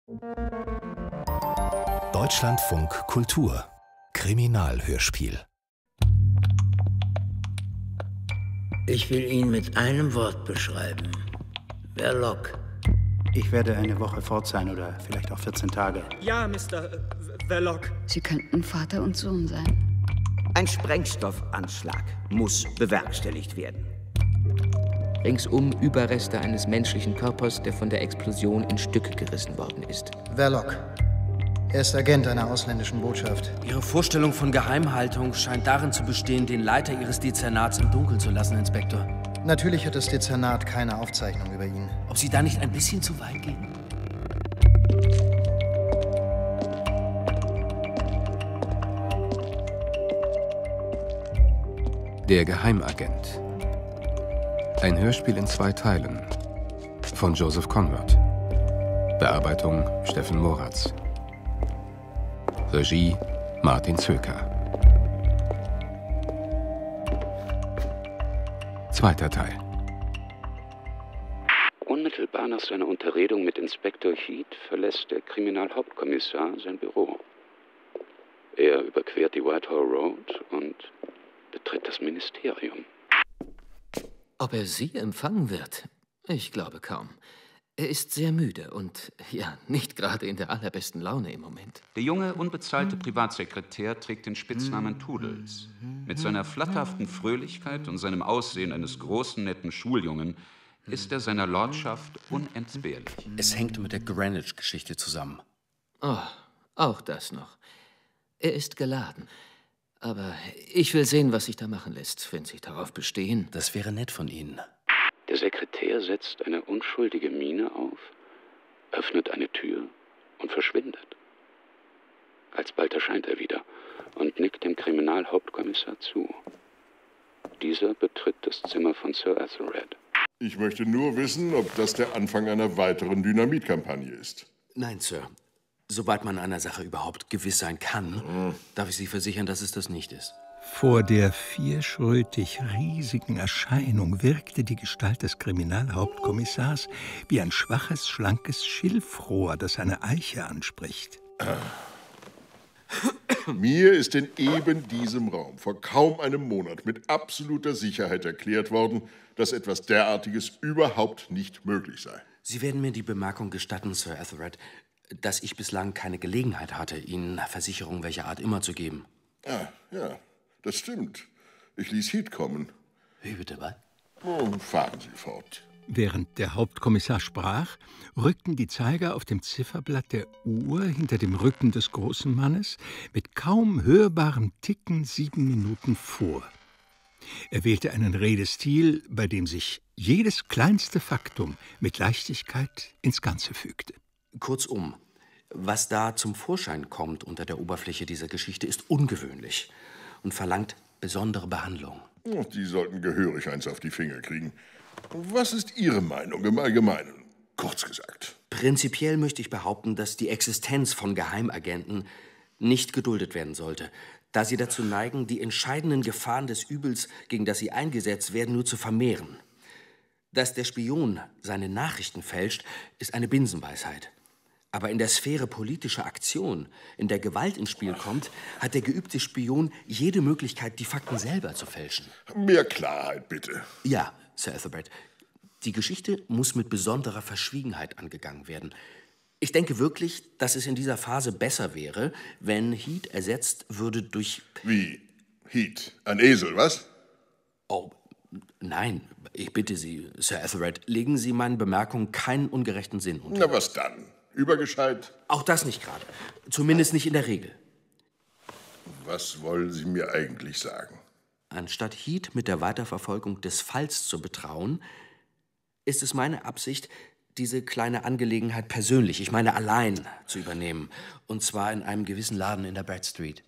Deutschlandfunk Kultur Kriminalhörspiel. Ich will ihn mit einem Wort beschreiben. Verloc. Ich werde eine Woche fort sein oder vielleicht auch 14 Tage. Ja, Mr. Verloc. Sie könnten Vater und Sohn sein. Ein Sprengstoffanschlag muss bewerkstelligt werden. Ringsum Überreste eines menschlichen Körpers, der von der Explosion in Stücke gerissen worden ist. Verloc. Er ist Agent einer ausländischen Botschaft. Ihre Vorstellung von Geheimhaltung scheint darin zu bestehen, den Leiter Ihres Dezernats im Dunkeln zu lassen, Inspektor. Natürlich hat das Dezernat keine Aufzeichnung über ihn. Ob Sie da nicht ein bisschen zu weit gehen? Der Geheimagent. Ein Hörspiel in 2 Teilen. Von Joseph Conrad. Bearbeitung Steffen Moratz. Regie Martin Zöker. 2. Teil. Unmittelbar nach seiner Unterredung mit Inspektor Heat verlässt der Kriminalhauptkommissar sein Büro. Er überquert die Whitehall Road und betritt das Ministerium. Ob er Sie empfangen wird? Ich glaube kaum. Er ist sehr müde und, ja, nicht gerade in der allerbesten Laune im Moment. Der junge, unbezahlte Privatsekretär trägt den Spitznamen Toodles. Mit seiner flatterhaften Fröhlichkeit und seinem Aussehen eines großen, netten Schuljungen ist er seiner Lordschaft unentbehrlich. Es hängt mit der Greenwich-Geschichte zusammen. Oh, auch das noch. Er ist geladen. Aber ich will sehen, was sich da machen lässt, wenn Sie darauf bestehen. Das wäre nett von Ihnen. Der Sekretär setzt eine unschuldige Miene auf, öffnet eine Tür und verschwindet. Alsbald erscheint er wieder und nickt dem Kriminalhauptkommissar zu. Dieser betritt das Zimmer von Sir Ethelred. Ich möchte nur wissen, ob das der Anfang einer weiteren Dynamitkampagne ist. Nein, Sir. Sobald man einer Sache überhaupt gewiss sein kann, darf ich Sie versichern, dass es das nicht ist. Vor der vierschrötig riesigen Erscheinung wirkte die Gestalt des Kriminalhauptkommissars wie ein schwaches, schlankes Schilfrohr, das eine Eiche anspricht. Mir ist in eben diesem Raum vor kaum einem Monat mit absoluter Sicherheit erklärt worden, dass etwas derartiges überhaupt nicht möglich sei. Sie werden mir die Bemerkung gestatten, Sir Ethelred, dass ich bislang keine Gelegenheit hatte, Ihnen Versicherung welcher Art immer zu geben. Ja, das stimmt. Ich ließ Heat kommen. Wie bitte, was? Fahren Sie fort. Während der Hauptkommissar sprach, rückten die Zeiger auf dem Zifferblatt der Uhr hinter dem Rücken des großen Mannes mit kaum hörbarem Ticken 7 Minuten vor. Er wählte einen Redestil, bei dem sich jedes kleinste Faktum mit Leichtigkeit ins Ganze fügte. Kurzum, was da zum Vorschein kommt unter der Oberfläche dieser Geschichte, ist ungewöhnlich und verlangt besondere Behandlung. Die sollten gehörig eins auf die Finger kriegen. Was ist Ihre Meinung im Allgemeinen, kurz gesagt? Prinzipiell möchte ich behaupten, dass die Existenz von Geheimagenten nicht geduldet werden sollte, da sie dazu neigen, die entscheidenden Gefahren des Übels, gegen das sie eingesetzt werden, nur zu vermehren. Dass der Spion seine Nachrichten fälscht, ist eine Binsenweisheit. Aber in der Sphäre politischer Aktion, in der Gewalt ins Spiel kommt, hat der geübte Spion jede Möglichkeit, die Fakten selber zu fälschen. Mehr Klarheit, bitte. Ja, Sir Ethelred. Die Geschichte muss mit besonderer Verschwiegenheit angegangen werden. Ich denke wirklich, dass es in dieser Phase besser wäre, wenn Heat ersetzt würde durch... Wie? Heat? Ein Esel, was? Oh, nein. Ich bitte Sie, Sir Ethelred, legen Sie meinen Bemerkungen keinen ungerechten Sinn unter. Na, was dann? Übergescheit? Auch das nicht gerade. Zumindest nicht in der Regel. Was wollen Sie mir eigentlich sagen? Anstatt Heat mit der Weiterverfolgung des Falls zu betrauen, ist es meine Absicht, diese kleine Angelegenheit persönlich, ich meine allein, zu übernehmen. Und zwar in einem gewissen Laden in der Brad Street.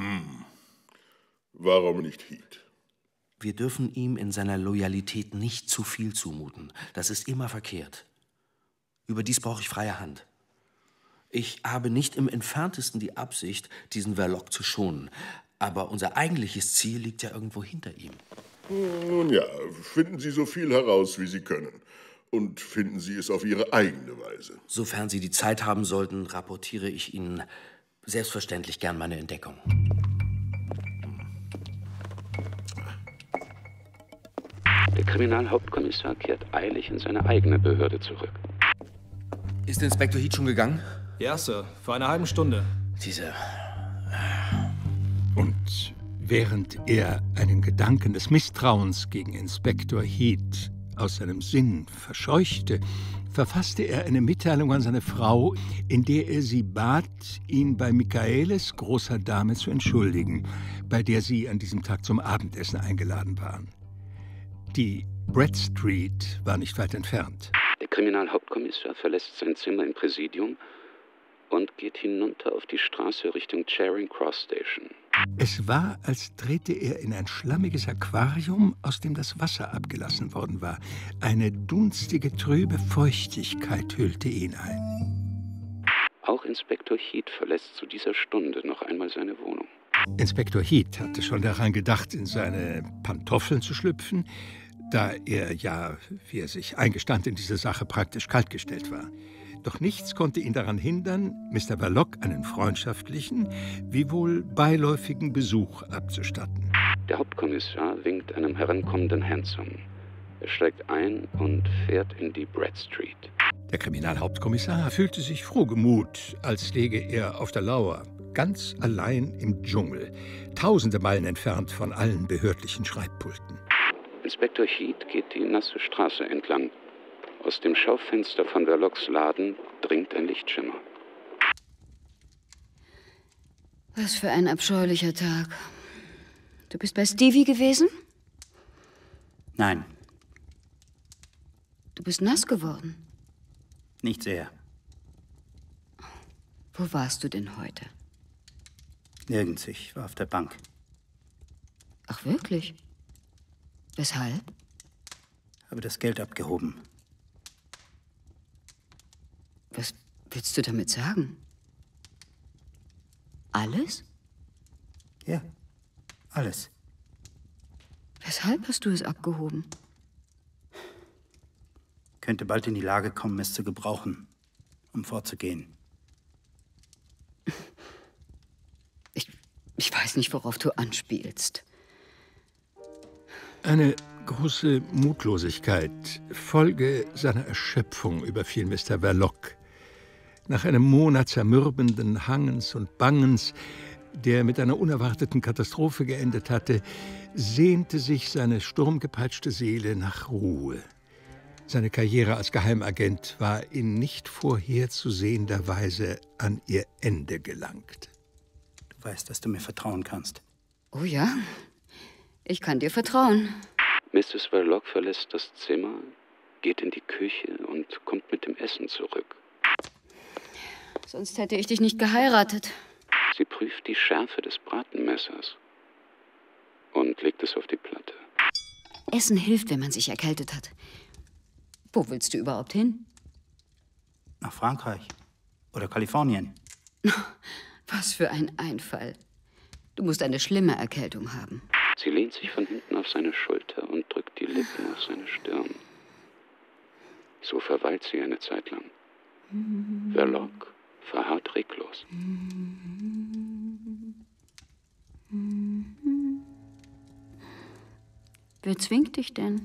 Warum nicht Heat? Wir dürfen ihm in seiner Loyalität nicht zu viel zumuten. Das ist immer verkehrt. Überdies brauche ich freie Hand. Ich habe nicht im Entferntesten die Absicht, diesen Verloc zu schonen. Aber unser eigentliches Ziel liegt ja irgendwo hinter ihm. Nun ja, finden Sie so viel heraus, wie Sie können. Und finden Sie es auf Ihre eigene Weise. Sofern Sie die Zeit haben sollten, rapportiere ich Ihnen selbstverständlich gern meine Entdeckung. Der Kriminalhauptkommissar kehrt eilig in seine eigene Behörde zurück. Ist Inspektor Heat schon gegangen? Ja, Sir. Vor einer halben Stunde. Und während er einen Gedanken des Misstrauens gegen Inspektor Heat aus seinem Sinn verscheuchte, verfasste er eine Mitteilung an seine Frau, in der er sie bat, ihn bei Michaelis großer Dame zu entschuldigen, bei der sie an diesem Tag zum Abendessen eingeladen waren. Die Brett Street war nicht weit entfernt. Der Kriminalhauptkommissar verlässt sein Zimmer im Präsidium und geht hinunter auf die Straße Richtung Charing Cross Station. Es war, als trete er in ein schlammiges Aquarium, aus dem das Wasser abgelassen worden war. Eine dunstige, trübe Feuchtigkeit hüllte ihn ein. Auch Inspektor Heat verlässt zu dieser Stunde noch einmal seine Wohnung. Inspektor Heat hatte schon daran gedacht, in seine Pantoffeln zu schlüpfen, da er ja, wie er sich eingestand, in dieser Sache praktisch kaltgestellt war. Doch nichts konnte ihn daran hindern, Mr. Verloc einen freundschaftlichen, wiewohl beiläufigen Besuch abzustatten. Der Hauptkommissar winkt einem herankommenden Hansom. Er steigt ein und fährt in die Brett Street. Der Kriminalhauptkommissar fühlte sich frohgemut, als läge er auf der Lauer, ganz allein im Dschungel, tausende Meilen entfernt von allen behördlichen Schreibpulten. Inspektor Heat geht die nasse Straße entlang. Aus dem Schaufenster von Verlocs Laden dringt ein Lichtschimmer. Was für ein abscheulicher Tag. Du bist bei Stevie gewesen? Nein. Du bist nass geworden. Nicht sehr. Wo warst du denn heute? Nirgends, ich war auf der Bank. Ach, wirklich? Weshalb? Habe das Geld abgehoben. Was willst du damit sagen? Alles? Ja, alles. Weshalb hast du es abgehoben? Könnte bald in die Lage kommen, es zu gebrauchen, um vorzugehen. Ich weiß nicht, worauf du anspielst. Eine große Mutlosigkeit, Folge seiner Erschöpfung, überfiel Mr. Verloc. Nach einem Monat zermürbenden Hangens und Bangens, der mit einer unerwarteten Katastrophe geendet hatte, sehnte sich seine sturmgepeitschte Seele nach Ruhe. Seine Karriere als Geheimagent war in nicht vorherzusehender Weise an ihr Ende gelangt. Du weißt, dass du mir vertrauen kannst. Oh ja, ich kann dir vertrauen. Mrs. Verloc verlässt das Zimmer, geht in die Küche und kommt mit dem Essen zurück. Sonst hätte ich dich nicht geheiratet. Sie prüft die Schärfe des Bratenmessers und legt es auf die Platte. Essen hilft, wenn man sich erkältet hat. Wo willst du überhaupt hin? Nach Frankreich oder Kalifornien. Was für ein Einfall. Du musst eine schlimme Erkältung haben. Sie lehnt sich von hinten auf seine Schulter und drückt die Lippen auf seine Stirn. So verweilt sie eine Zeit lang. Verloc verharrt reglos. Wer zwingt dich denn?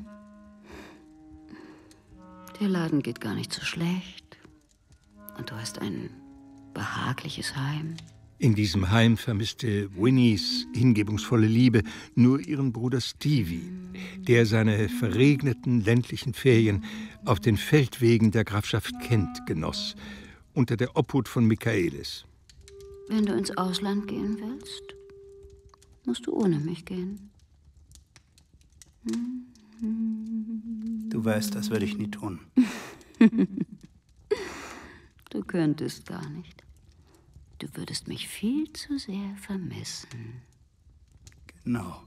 Der Laden geht gar nicht so schlecht. Und du hast ein behagliches Heim. In diesem Heim vermisste Winnies hingebungsvolle Liebe nur ihren Bruder Stevie, der seine verregneten ländlichen Ferien auf den Feldwegen der Grafschaft Kent genoss, unter der Obhut von Michaelis. Wenn du ins Ausland gehen willst, musst du ohne mich gehen. Du weißt, das würde ich nie tun. Du könntest gar nicht. Du würdest mich viel zu sehr vermissen. Genau.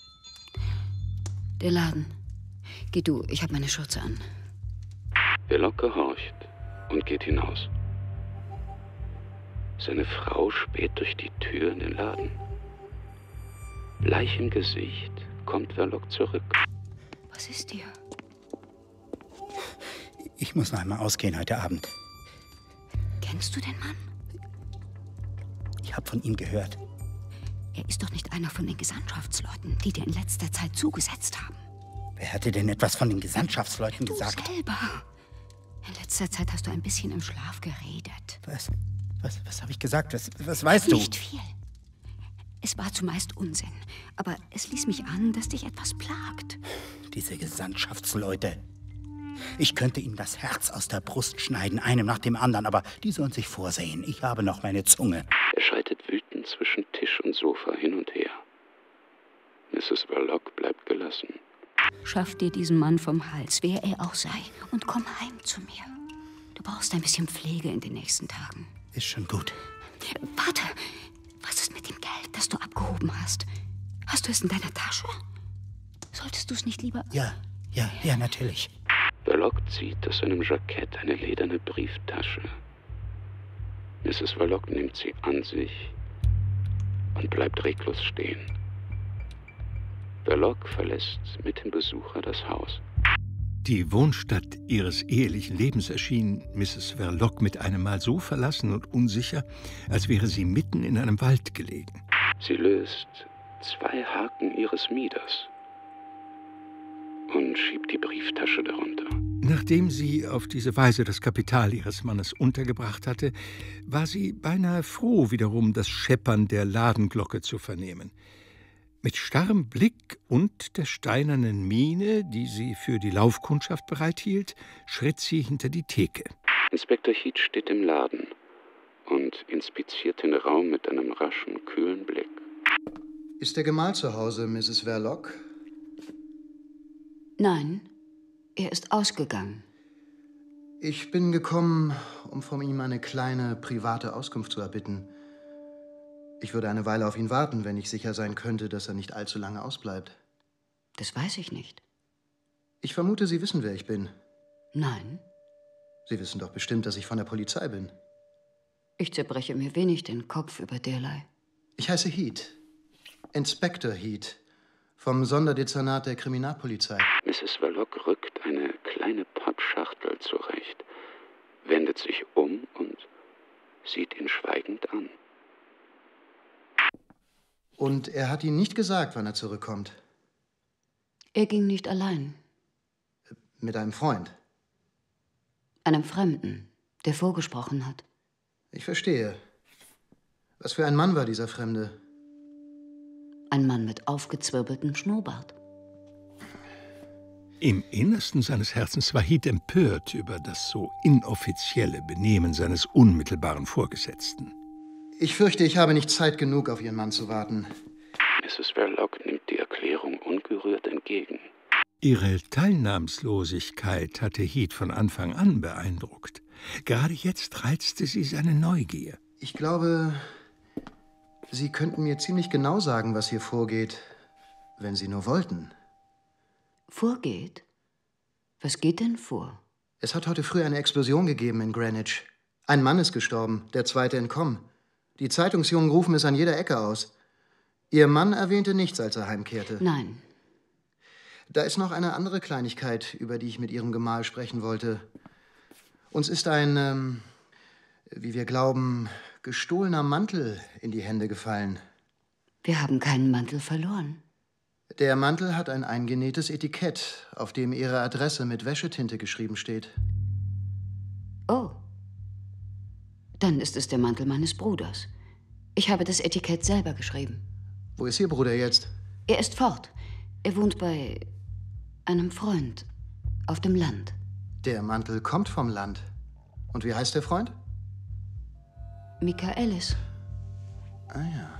Der Laden. Geh du, ich habe meine Schürze an. Verloc gehorcht und geht hinaus. Seine Frau späht durch die Tür in den Laden. Bleich im Gesicht kommt Verloc zurück. Was ist dir? Ich muss noch einmal ausgehen heute Abend. Kennst du den Mann? Ich habe von ihm gehört. Er ist doch nicht einer von den Gesandtschaftsleuten, die dir in letzter Zeit zugesetzt haben. Wer hatte denn etwas von den Gesandtschaftsleuten gesagt? Du selber. In letzter Zeit hast du ein bisschen im Schlaf geredet. Was habe ich gesagt? Was weißt du? Nicht viel. Es war zumeist Unsinn, aber es ließ mich an, dass dich etwas plagt. Diese Gesandtschaftsleute. Ich könnte ihnen das Herz aus der Brust schneiden, einem nach dem anderen, aber die sollen sich vorsehen. Ich habe noch meine Zunge. Er schreitet wütend zwischen Tisch und Sofa hin und her. Mrs. Verloc bleibt gelassen. Schaff dir diesen Mann vom Hals, wer er auch sei, und komm heim zu mir. Du brauchst ein bisschen Pflege in den nächsten Tagen. Ist schon gut. Warte, was ist mit dem Geld, das du abgehoben hast? Hast du es in deiner Tasche? Solltest du es nicht lieber... Ja, natürlich. Verloc zieht aus seinem Jackett eine lederne Brieftasche. Mrs. Verloc nimmt sie an sich und bleibt reglos stehen. Verloc verlässt mit dem Besucher das Haus. Die Wohnstatt ihres ehelichen Lebens erschien Mrs. Verloc mit einem Mal so verlassen und unsicher, als wäre sie mitten in einem Wald gelegen. Sie löst 2 Haken ihres Mieders und schiebt die Brieftasche darunter. Nachdem sie auf diese Weise das Kapital ihres Mannes untergebracht hatte, war sie beinahe froh, wiederum das Scheppern der Ladenglocke zu vernehmen. Mit starrem Blick und der steinernen Miene, die sie für die Laufkundschaft bereithielt, schritt sie hinter die Theke. Inspektor Heat steht im Laden und inspiziert den Raum mit einem raschen, kühlen Blick. Ist der Gemahl zu Hause, Mrs. Verloc? Nein, er ist ausgegangen. Ich bin gekommen, um von ihm eine kleine, private Auskunft zu erbitten. Ich würde eine Weile auf ihn warten, wenn ich sicher sein könnte, dass er nicht allzu lange ausbleibt. Das weiß ich nicht. Ich vermute, Sie wissen, wer ich bin. Nein. Sie wissen doch bestimmt, dass ich von der Polizei bin. Ich zerbreche mir wenig den Kopf über derlei. Ich heiße Heat. Inspektor Heat. Vom Sonderdezernat der Kriminalpolizei. Mrs. Verloc rückt eine kleine Pappschachtel zurecht, wendet sich um und sieht ihn schweigend an. Und er hat Ihnen nicht gesagt, wann er zurückkommt? Er ging nicht allein. Mit einem Freund? Einem Fremden, der vorgesprochen hat. Ich verstehe. Was für ein Mann war dieser Fremde? Ein Mann mit aufgezwirbeltem Schnurrbart. Im Innersten seines Herzens war Heat empört über das so inoffizielle Benehmen seines unmittelbaren Vorgesetzten. Ich fürchte, ich habe nicht Zeit genug, auf Ihren Mann zu warten. Mrs. Verloc nimmt die Erklärung ungerührt entgegen. Ihre Teilnahmslosigkeit hatte Heat von Anfang an beeindruckt. Gerade jetzt reizte sie seine Neugier. Ich glaube, Sie könnten mir ziemlich genau sagen, was hier vorgeht, wenn Sie nur wollten. Vorgeht? Was geht denn vor? Es hat heute früh eine Explosion gegeben in Greenwich. Ein Mann ist gestorben, der zweite entkommen. Die Zeitungsjungen rufen es an jeder Ecke aus. Ihr Mann erwähnte nichts, als er heimkehrte. Nein. Da ist noch eine andere Kleinigkeit, über die ich mit Ihrem Gemahl sprechen wollte. Uns ist ein, wie wir glauben, gestohlener Mantel in die Hände gefallen. Wir haben keinen Mantel verloren. Der Mantel hat ein eingenähtes Etikett, auf dem Ihre Adresse mit Wäschetinte geschrieben steht. Oh. Dann ist es der Mantel meines Bruders. Ich habe das Etikett selber geschrieben. Wo ist Ihr Bruder jetzt? Er ist fort. Er wohnt bei einem Freund auf dem Land. Der Mantel kommt vom Land. Und wie heißt der Freund? Michaelis. Ah ja.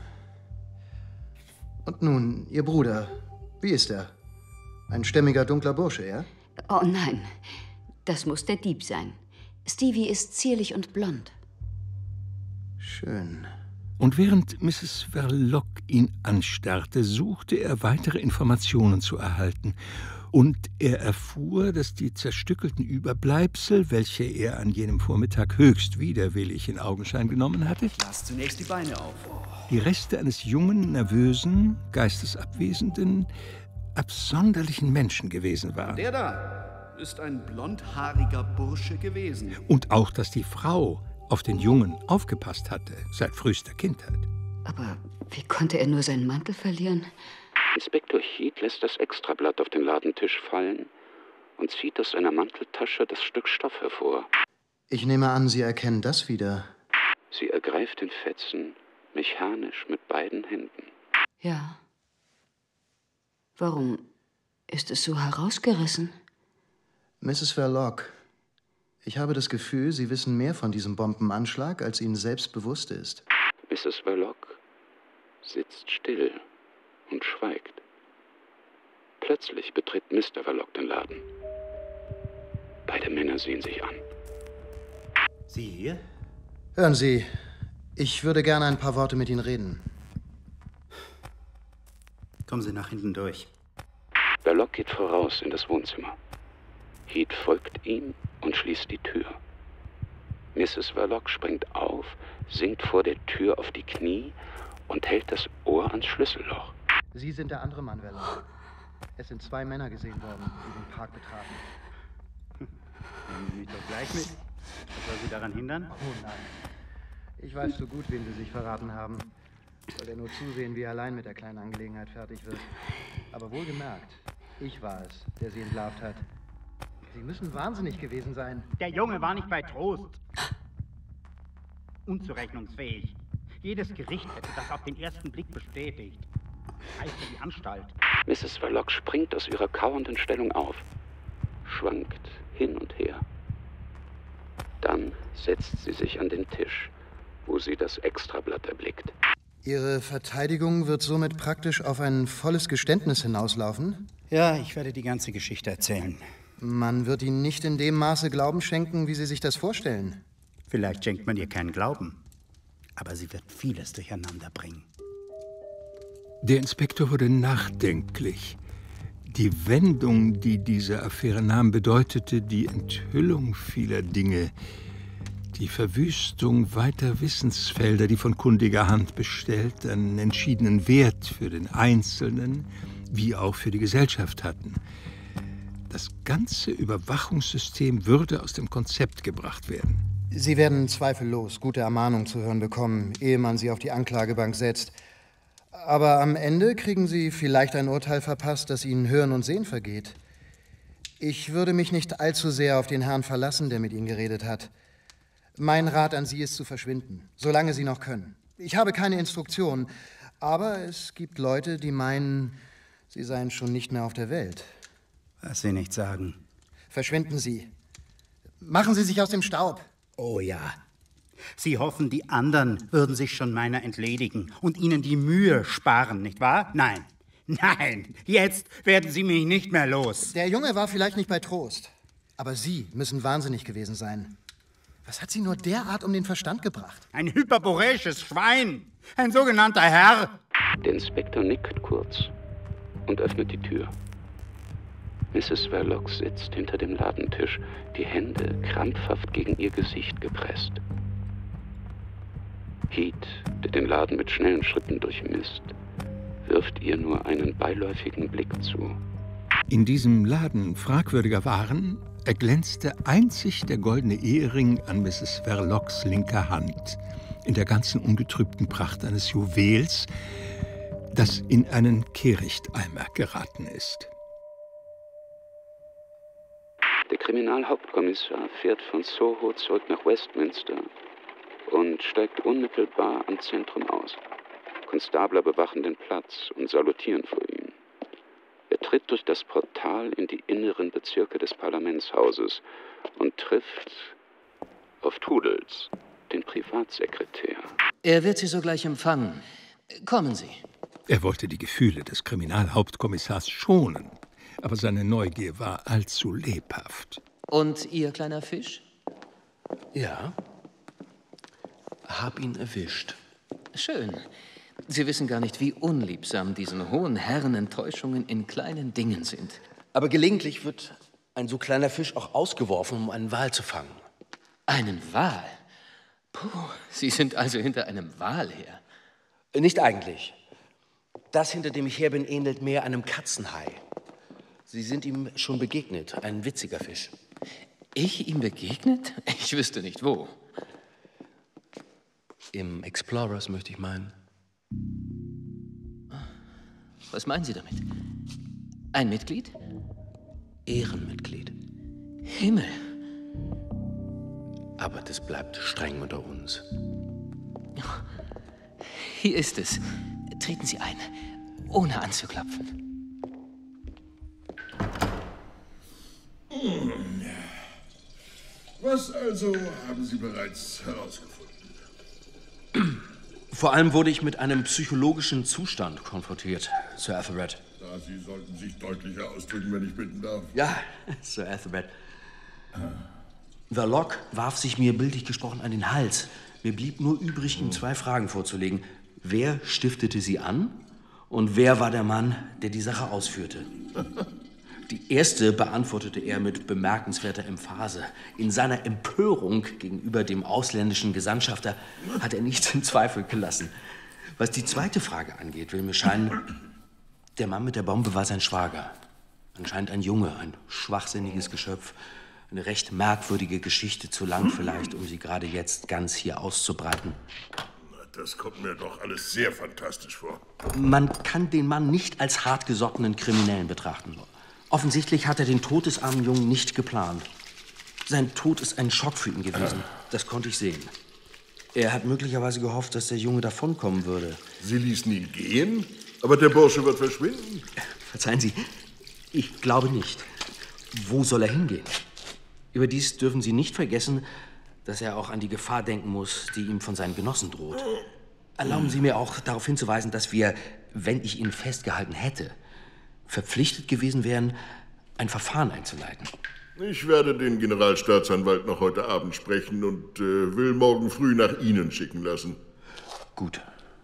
Und nun, Ihr Bruder. Wie ist er? Ein stämmiger, dunkler Bursche, ja? Oh nein, das muss der Dieb sein. Stevie ist zierlich und blond. Schön. Und während Mrs. Verloc ihn anstarrte, suchte er weitere Informationen zu erhalten. Und er erfuhr, dass die zerstückelten Überbleibsel, welche er an jenem Vormittag höchst widerwillig in Augenschein genommen hatte, Lass zunächst die Beine auf. die Reste eines jungen, nervösen, geistesabwesenden, absonderlichen Menschen gewesen waren. Der da. ist ein blondhaariger Bursche gewesen. Und auch, dass die Frau auf den Jungen aufgepasst hatte, seit frühester Kindheit. Aber wie konnte er nur seinen Mantel verlieren? Inspektor Heath lässt das Extrablatt auf den Ladentisch fallen und zieht aus seiner Manteltasche das Stück Stoff hervor. Ich nehme an, Sie erkennen das wieder. Sie ergreift den Fetzen mechanisch mit beiden Händen. Ja. Warum ist es so herausgerissen? Mrs. Verloc, ich habe das Gefühl, Sie wissen mehr von diesem Bombenanschlag, als Ihnen selbst bewusst ist. Mrs. Verloc sitzt still und schweigt. Plötzlich betritt Mr. Verloc den Laden. Beide Männer sehen sich an. Sie hier? Hören Sie, ich würde gerne ein paar Worte mit Ihnen reden. Kommen Sie nach hinten durch. Verloc geht voraus in das Wohnzimmer. Heath folgt ihm und schließt die Tür. Mrs. Verloc springt auf, sinkt vor der Tür auf die Knie und hält das Ohr ans Schlüsselloch. Sie sind der andere Mann, Verloc. Es sind 2 Männer gesehen worden, die den Park betraten. Nehmen Sie mich doch gleich mit. Was soll Sie daran hindern? Oh nein. Ich weiß so gut, wen Sie sich verraten haben. Soll er nur zusehen, wie er allein mit der kleinen Angelegenheit fertig wird. Aber wohlgemerkt, ich war es, der Sie entlarvt hat. Sie müssen wahnsinnig gewesen sein. Der Junge war nicht bei Trost. Unzurechnungsfähig. Jedes Gericht hätte das auf den ersten Blick bestätigt. Heißt ja die Anstalt. Mrs. Verloc springt aus ihrer kauernden Stellung auf, schwankt hin und her. Dann setzt sie sich an den Tisch, wo sie das Extrablatt erblickt. Ihre Verteidigung wird somit praktisch auf ein volles Geständnis hinauslaufen? Ja, ich werde die ganze Geschichte erzählen. Man wird Ihnen nicht in dem Maße Glauben schenken, wie Sie sich das vorstellen. Vielleicht schenkt man ihr keinen Glauben. Aber sie wird vieles durcheinander bringen. Der Inspektor wurde nachdenklich. Die Wendung, die diese Affäre nahm, bedeutete die Enthüllung vieler Dinge, die Verwüstung weiter Wissensfelder, die von kundiger Hand bestellt einen entschiedenen Wert für den Einzelnen wie auch für die Gesellschaft hatten. Das ganze Überwachungssystem würde aus dem Konzept gebracht werden. Sie werden zweifellos gute Ermahnung zu hören bekommen, ehe man Sie auf die Anklagebank setzt. Aber am Ende kriegen Sie vielleicht ein Urteil verpasst, das Ihnen Hören und Sehen vergeht. Ich würde mich nicht allzu sehr auf den Herrn verlassen, der mit Ihnen geredet hat. Mein Rat an Sie ist zu verschwinden, solange Sie noch können. Ich habe keine Instruktion, aber es gibt Leute, die meinen, Sie seien schon nicht mehr auf der Welt. Was Sie nicht sagen. Verschwinden Sie. Machen Sie sich aus dem Staub. Oh ja. Sie hoffen, die anderen würden sich schon meiner entledigen und Ihnen die Mühe sparen, nicht wahr? Nein. Nein, jetzt werden Sie mich nicht mehr los. Der Junge war vielleicht nicht bei Trost, aber Sie müssen wahnsinnig gewesen sein. Was hat Sie nur derart um den Verstand gebracht? Ein hyperboreisches Schwein, ein sogenannter Herr. Der Inspektor nickt kurz und öffnet die Tür. Mrs. Verloc sitzt hinter dem Ladentisch, die Hände krampfhaft gegen ihr Gesicht gepresst. Heath, der den Laden mit schnellen Schritten durchmisst, wirft ihr nur einen beiläufigen Blick zu. In diesem Laden fragwürdiger Waren erglänzte einzig der goldene Ehering an Mrs. Verlocs linker Hand, in der ganzen ungetrübten Pracht eines Juwels, das in einen Kehrichteimer geraten ist. Der Kriminalhauptkommissar fährt von Soho zurück nach Westminster und steigt unmittelbar am Zentrum aus. Konstabler bewachen den Platz und salutieren vor ihm. Er tritt durch das Portal in die inneren Bezirke des Parlamentshauses und trifft auf Toodles, den Privatsekretär. Er wird Sie sogleich empfangen. Kommen Sie. Er wollte die Gefühle des Kriminalhauptkommissars schonen, aber seine Neugier war allzu lebhaft. Und Ihr kleiner Fisch? Ja. Hab ihn erwischt. Schön. Sie wissen gar nicht, wie unliebsam diesen hohen Herren Enttäuschungen in kleinen Dingen sind. Aber gelegentlich wird ein so kleiner Fisch auch ausgeworfen, um einen Wal zu fangen. Einen Wal? Puh, Sie sind also hinter einem Wal her. Nicht eigentlich. Das, hinter dem ich her bin, ähnelt mehr einem Katzenhai. Sie sind ihm schon begegnet. Ein witziger Fisch. Ich ihm begegnet? Ich wüsste nicht wo. Im Explorers, möchte ich meinen. Was meinen Sie damit? Ein Mitglied? Ehrenmitglied. Himmel. Aber das bleibt streng unter uns. Hier ist es. Treten Sie ein, ohne anzuklopfen. Was also haben Sie bereits herausgefunden? Vor allem wurde ich mit einem psychologischen Zustand konfrontiert, Sir Ethelred. Sie sollten sich deutlicher ausdrücken, wenn ich bitten darf. Ja, Sir Ethelred. Verloc warf sich mir bildlich gesprochen an den Hals. Mir blieb nur übrig, ihm 2 Fragen vorzulegen. Wer stiftete sie an und wer war der Mann, der die Sache ausführte? Die erste beantwortete er mit bemerkenswerter Emphase. In seiner Empörung gegenüber dem ausländischen Gesandtschafter hat er nichts in Zweifel gelassen. Was die zweite Frage angeht, will mir scheinen, der Mann mit der Bombe war sein Schwager. Anscheinend ein Junge, ein schwachsinniges Geschöpf. Eine recht merkwürdige Geschichte, zu lang vielleicht, um sie gerade jetzt ganz hier auszubreiten. Das kommt mir doch alles sehr fantastisch vor. Man kann den Mann nicht als hartgesottenen Kriminellen betrachten. Offensichtlich hat er den Tod des armen Jungen nicht geplant. Sein Tod ist ein Schock für ihn gewesen. Das konnte ich sehen. Er hat möglicherweise gehofft, dass der Junge davonkommen würde. Sie ließen ihn gehen? Aber der Bursche wird verschwinden. Verzeihen Sie, ich glaube nicht. Wo soll er hingehen? Überdies dürfen Sie nicht vergessen, dass er auch an die Gefahr denken muss, die ihm von seinen Genossen droht. Erlauben Sie mir auch darauf hinzuweisen, dass wir, wenn ich ihn festgehalten hätte, verpflichtet gewesen wären, ein Verfahren einzuleiten. Ich werde den Generalstaatsanwalt noch heute Abend sprechen und will morgen früh nach Ihnen schicken lassen. Gut.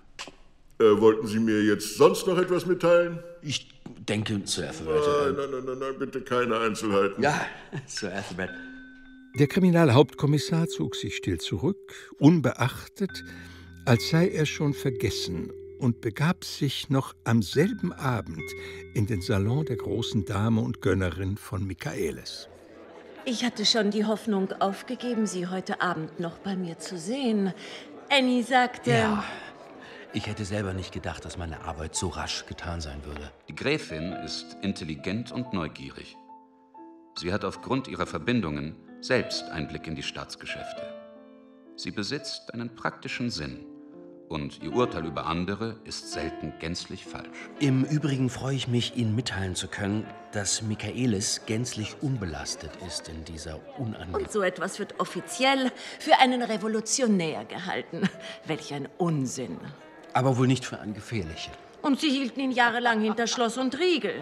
Wollten Sie mir jetzt sonst noch etwas mitteilen? Ich denke, Sir Ethelred. Nein, bitte keine Einzelheiten. Ja, Sir Ethelred. Der Kriminalhauptkommissar zog sich still zurück, unbeachtet, als sei er schon vergessen, und begab sich noch am selben Abend in den Salon der großen Dame und Gönnerin von Michaelis. Ich hatte schon die Hoffnung aufgegeben, Sie heute Abend noch bei mir zu sehen. Annie sagte... Ja, ich hätte selber nicht gedacht, dass meine Arbeit so rasch getan sein würde. Die Gräfin ist intelligent und neugierig. Sie hat aufgrund ihrer Verbindungen selbst Einblick in die Staatsgeschäfte. Sie besitzt einen praktischen Sinn. Und ihr Urteil über andere ist selten gänzlich falsch. Im Übrigen freue ich mich, Ihnen mitteilen zu können, dass Michaelis gänzlich unbelastet ist in dieser Und so etwas wird offiziell für einen Revolutionär gehalten. Welch ein Unsinn. Aber wohl nicht für einen gefährlichen. Und Sie hielten ihn jahrelang hinter Schloss und Riegel.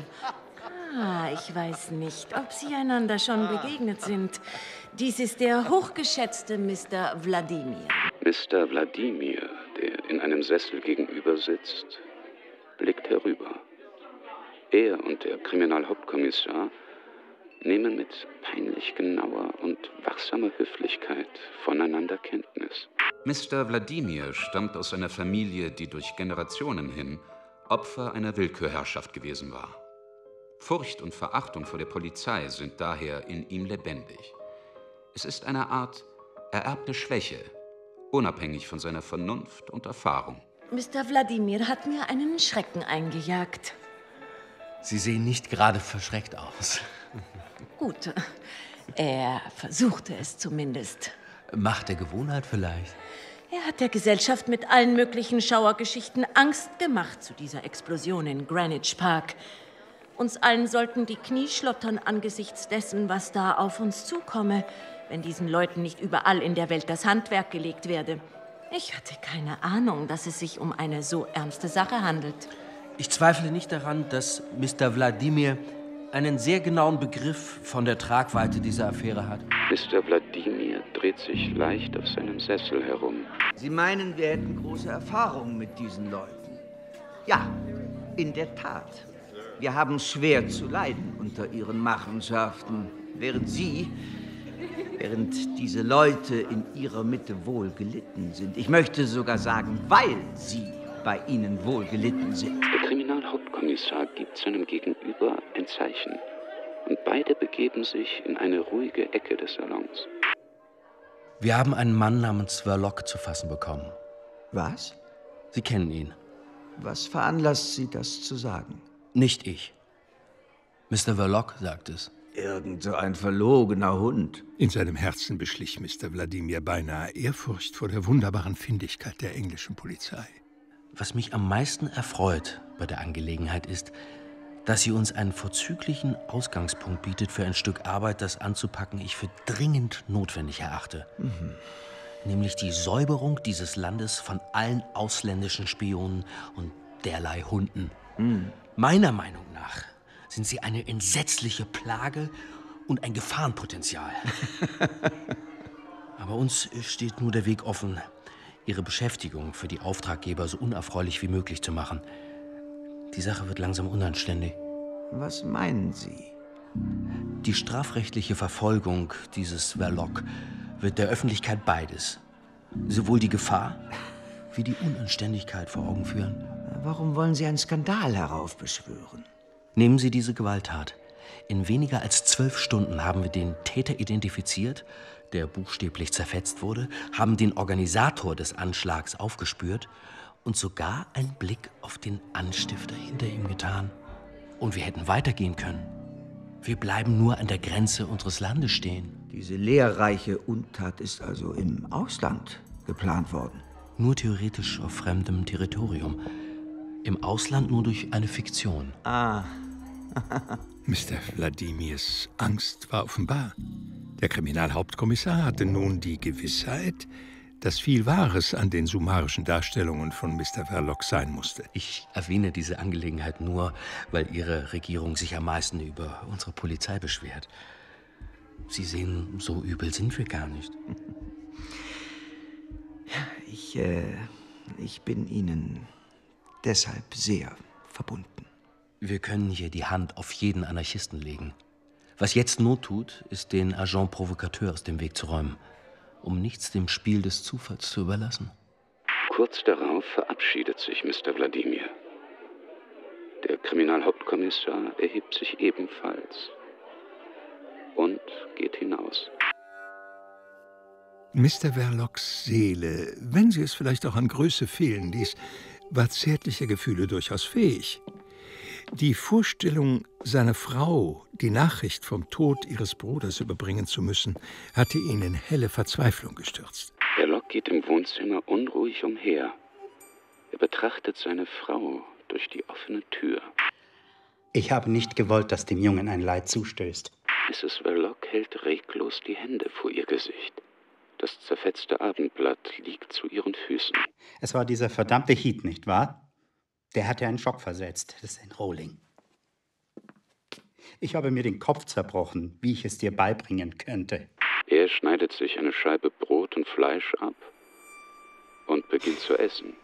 Ich weiß nicht, ob Sie einander schon begegnet sind. Dies ist der hochgeschätzte Mr. Wladimir. Mr. Wladimir, der in einem Sessel gegenüber sitzt, blickt herüber. Er und der Kriminalhauptkommissar nehmen mit peinlich genauer und wachsamer Höflichkeit voneinander Kenntnis. Mr. Wladimir stammt aus einer Familie, die durch Generationen hin Opfer einer Willkürherrschaft gewesen war. Furcht und Verachtung vor der Polizei sind daher in ihm lebendig. Es ist eine Art ererbte Schwäche, unabhängig von seiner Vernunft und Erfahrung. Mr. Wladimir hat mir einen Schrecken eingejagt. Sie sehen nicht gerade verschreckt aus. Gut, er versuchte es zumindest. Macht der Gewohnheit vielleicht? Er hat der Gesellschaft mit allen möglichen Schauergeschichten Angst gemacht zu dieser Explosion in Greenwich Park. Uns allen sollten die Knie schlottern angesichts dessen, was da auf uns zukomme, wenn diesen Leuten nicht überall in der Welt das Handwerk gelegt werde. Ich hatte keine Ahnung, dass es sich um eine so ernste Sache handelt. Ich zweifle nicht daran, dass Mr. Wladimir einen sehr genauen Begriff von der Tragweite dieser Affäre hat. Mr. Wladimir dreht sich leicht auf seinem Sessel herum. Sie meinen, wir hätten große Erfahrung mit diesen Leuten? Ja, in der Tat. Wir haben schwer zu leiden unter ihren Machenschaften, während diese Leute in ihrer Mitte wohl gelitten sind. Ich möchte sogar sagen, weil sie bei ihnen wohl gelitten sind. Der Kriminalhauptkommissar gibt seinem Gegenüber ein Zeichen. und beide begeben sich in eine ruhige Ecke des Salons. Wir haben einen Mann namens Verloc zu fassen bekommen. Was? Sie kennen ihn. Was veranlasst Sie, das zu sagen? Nicht ich. Mr. Verloc sagt es. Irgend so ein verlogener Hund. In seinem Herzen beschlich Mr. Wladimir beinahe Ehrfurcht vor der wunderbaren Findigkeit der englischen Polizei. Was mich am meisten erfreut bei der Angelegenheit ist, dass sie uns einen vorzüglichen Ausgangspunkt bietet für ein Stück Arbeit, das anzupacken ich für dringend notwendig erachte. Nämlich die Säuberung dieses Landes von allen ausländischen Spionen und derlei Hunden. Meiner Meinung nach sind sie eine entsetzliche Plage und ein Gefahrenpotenzial. Aber uns steht nur der Weg offen, ihre Beschäftigung für die Auftraggeber so unerfreulich wie möglich zu machen. Die Sache wird langsam unanständig. Was meinen Sie? Die strafrechtliche Verfolgung dieses Verloc wird der Öffentlichkeit beides, sowohl die Gefahr wie die Unanständigkeit vor Augen führen. Warum wollen Sie einen Skandal heraufbeschwören? Nehmen Sie diese Gewalttat. In weniger als 12 Stunden haben wir den Täter identifiziert, der buchstäblich zerfetzt wurde, haben den Organisator des Anschlags aufgespürt und sogar einen Blick auf den Anstifter hinter ihm getan. Und wir hätten weitergehen können. Wir bleiben nur an der Grenze unseres Landes stehen. Diese lehrreiche Untat ist also im Ausland geplant worden? Nur theoretisch auf fremdem Territorium. Im Ausland nur durch eine Fiktion. Ah. Mr. Wladimirs Angst war offenbar. Der Kriminalhauptkommissar hatte nun die Gewissheit, dass viel Wahres an den summarischen Darstellungen von Mr. Verloc sein musste. Ich erwähne diese Angelegenheit nur, weil Ihre Regierung sich am meisten über unsere Polizei beschwert. Sie sehen, so übel sind wir gar nicht. Ich bin Ihnen deshalb sehr verbunden. Wir können hier die Hand auf jeden Anarchisten legen. Was jetzt Not tut, ist, den Agent Provocateur aus dem Weg zu räumen, um nichts dem Spiel des Zufalls zu überlassen. Kurz darauf verabschiedet sich Mr. Wladimir. Der Kriminalhauptkommissar erhebt sich ebenfalls und geht hinaus. Mr. Verlocs Seele, wenn sie es vielleicht auch an Größe fehlen ließ, war zärtlicher Gefühle durchaus fähig. Die Vorstellung, seiner Frau die Nachricht vom Tod ihres Bruders überbringen zu müssen, hatte ihn in helle Verzweiflung gestürzt. Verloc geht im Wohnzimmer unruhig umher. Er betrachtet seine Frau durch die offene Tür. Ich habe nicht gewollt, dass dem Jungen ein Leid zustößt. Mrs. Verloc hält reglos die Hände vor ihr Gesicht. Das zerfetzte Abendblatt liegt zu ihren Füßen. Es war dieser verdammte Heath, nicht wahr? Der hatte einen Schock versetzt. Das ist ein Rohling. Ich habe mir den Kopf zerbrochen, wie ich es dir beibringen könnte. Er schneidet sich eine Scheibe Brot und Fleisch ab und beginnt zu essen.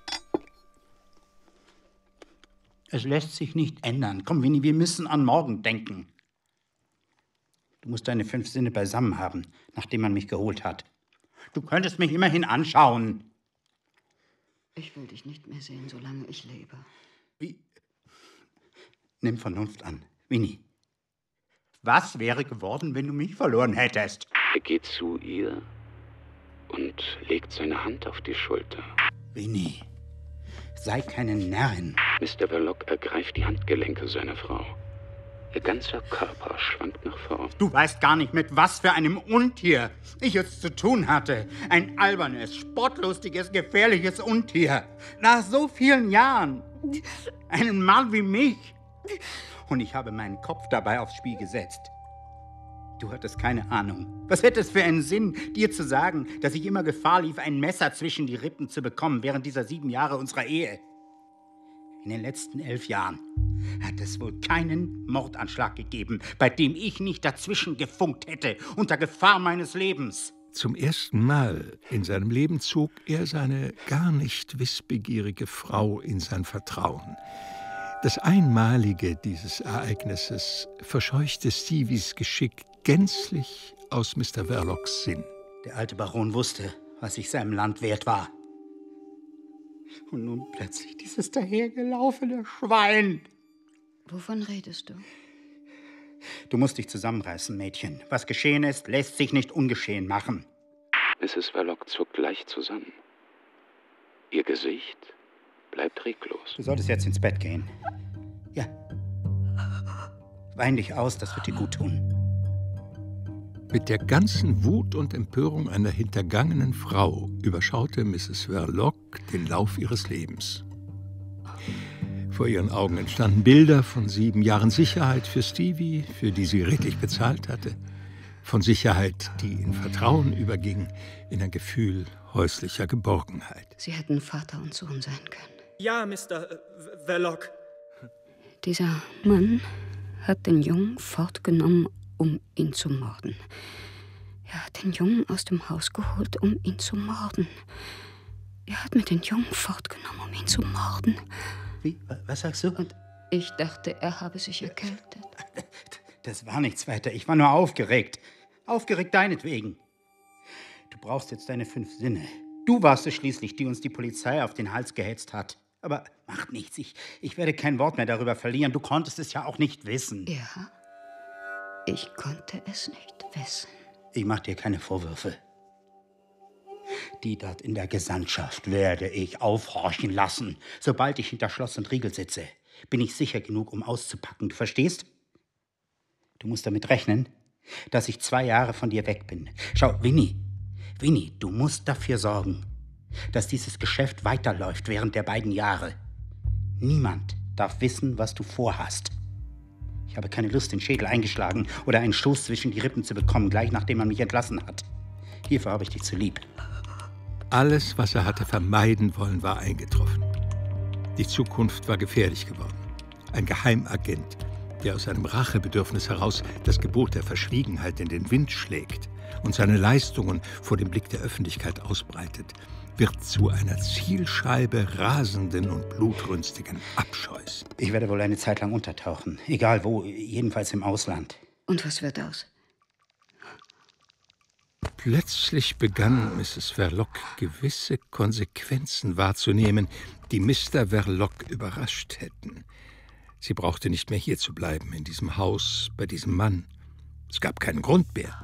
Es lässt sich nicht ändern. Komm, Winnie, wir müssen an morgen denken. Du musst deine 5 Sinne beisammen haben, nachdem man mich geholt hat. Du könntest mich immerhin anschauen. Ich will dich nicht mehr sehen, solange ich lebe. Wie? Nimm Vernunft an, Winnie. Was wäre geworden, wenn du mich verloren hättest? Er geht zu ihr und legt seine Hand auf die Schulter. Winnie, sei keine Närrin. Mr. Verloc ergreift die Handgelenke seiner Frau. Ihr ganzer Körper schwankt nach vorn. Du weißt gar nicht, mit was für einem Untier ich es zu tun hatte. Ein albernes, spottlustiges, gefährliches Untier. Nach so vielen Jahren. Einen Mann wie mich. Und ich habe meinen Kopf dabei aufs Spiel gesetzt. Du hattest keine Ahnung. Was hätte es für einen Sinn, dir zu sagen, dass ich immer Gefahr lief, ein Messer zwischen die Rippen zu bekommen während dieser 7 Jahre unserer Ehe? In den letzten 11 Jahren hat es wohl keinen Mordanschlag gegeben, bei dem ich nicht dazwischen gefunkt hätte, unter Gefahr meines Lebens. Zum ersten Mal in seinem Leben zog er seine gar nicht wissbegierige Frau in sein Vertrauen. Das Einmalige dieses Ereignisses verscheuchte Stevies Geschick gänzlich aus Mr. Verlocs Sinn. Der alte Baron wusste, was ich seinem Land wert war. Und nun plötzlich dieses dahergelaufene Schwein. Wovon redest du? Du musst dich zusammenreißen, Mädchen. Was geschehen ist, lässt sich nicht ungeschehen machen. Mrs. Verloc zuckt leicht zusammen. Ihr Gesicht bleibt reglos. Du solltest jetzt ins Bett gehen. Ja. Wein dich aus, das wird dir gut tun. Mit der ganzen Wut und Empörung einer hintergangenen Frau überschaute Mrs. Verloc den Lauf ihres Lebens. Vor ihren Augen entstanden Bilder von 7 Jahren Sicherheit für Stevie, für die sie redlich bezahlt hatte. Von Sicherheit, die in Vertrauen überging, in ein Gefühl häuslicher Geborgenheit. Sie hätten Vater und Sohn sein können. Ja, Mr. Verloc. Dieser Mann hat den Jungen fortgenommen, um ihn zu morden. Er hat den Jungen aus dem Haus geholt, um ihn zu morden. Er hat mir den Jungen fortgenommen, um ihn zu morden. Wie? Was sagst du? Und ich dachte, er habe sich erkältet. Das war nichts weiter. Ich war nur aufgeregt. Aufgeregt deinetwegen. Du brauchst jetzt deine 5 Sinne. Du warst es schließlich, die uns die Polizei auf den Hals gehetzt hat. Aber macht nichts. Ich werde kein Wort mehr darüber verlieren. Du konntest es ja auch nicht wissen. Ja, ich konnte es nicht wissen. Ich mach dir keine Vorwürfe. Die dort in der Gesandtschaft werde ich aufhorchen lassen. Sobald ich hinter Schloss und Riegel sitze, bin ich sicher genug, um auszupacken. Du verstehst? Du musst damit rechnen, dass ich 2 Jahre von dir weg bin. Schau, Winnie, du musst dafür sorgen, dass dieses Geschäft weiterläuft während der beiden Jahre. Niemand darf wissen, was du vorhast. Ich habe keine Lust, den Schädel eingeschlagen oder einen Stoß zwischen die Rippen zu bekommen, gleich nachdem man mich entlassen hat. Hierfür habe ich dich zu lieb. Alles, was er hatte vermeiden wollen, war eingetroffen. Die Zukunft war gefährlich geworden. Ein Geheimagent, der aus einem Rachebedürfnis heraus das Gebot der Verschwiegenheit in den Wind schlägt und seine Leistungen vor dem Blick der Öffentlichkeit ausbreitet, wird zu einer Zielscheibe rasenden und blutrünstigen Abscheus. Ich werde wohl eine Zeit lang untertauchen. Egal wo, jedenfalls im Ausland. Und was wird aus? Plötzlich begann Mrs. Verloc gewisse Konsequenzen wahrzunehmen, die Mr. Verloc überrascht hätten. Sie brauchte nicht mehr hier zu bleiben, in diesem Haus, bei diesem Mann. Es gab keinen Grund mehr.